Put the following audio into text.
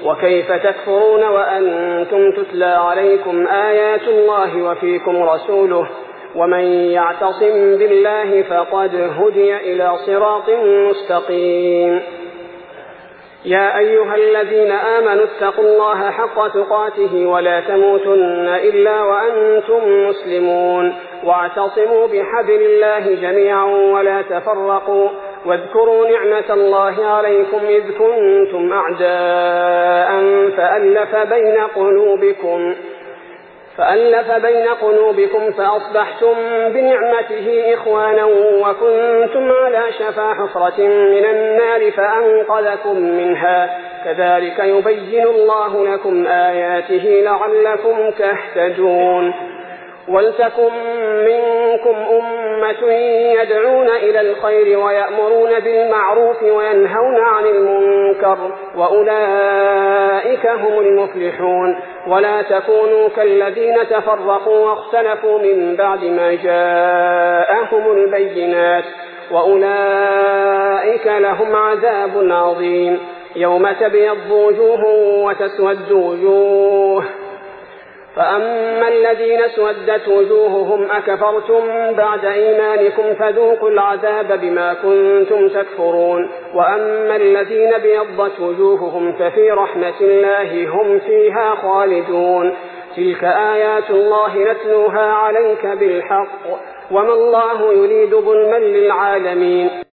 وكيف تكفرون وأنتم تتلى عليكم آيات الله وفيكم رسوله ومن يعتصم بالله فقد هدي إلى صراط مستقيم. يا أيها الذين آمنوا اتقوا الله حق تقاته ولا تموتن إلا وأنتم مسلمون واعتصموا بحبل الله جميعا ولا تفرقوا واذكروا نعمة الله عليكم إذ كنتم أعداء فألف بين قلوبكم فأصبحتم بنعمته إخوانا وكنتم على شفا حفرة من النار فأنقذكم منها كذلك يبين الله لكم آياته لعلكم تهتدون. ولتكن منكم أمة يدعون إلى الخير ويأمرون بالمعروف وينهون عن المنكر وأولئك هم المفلحون. ولا تكونوا كالذين تفرقوا واختلفوا من بعد ما جاءهم البينات وأولئك لهم عذاب عظيم. يوم تبيض وجوه وتسود وجوه فأما الذين اسودت وجوههم أكفرتم بعد إيمانكم فذوقوا العذاب بما كنتم تكفرون. وأما الذين ابيضت وجوههم ففي رحمة الله هم فيها خالدون. تلك آيات الله نتلوها عليك بالحق وما الله يريد ظلما للعالمين.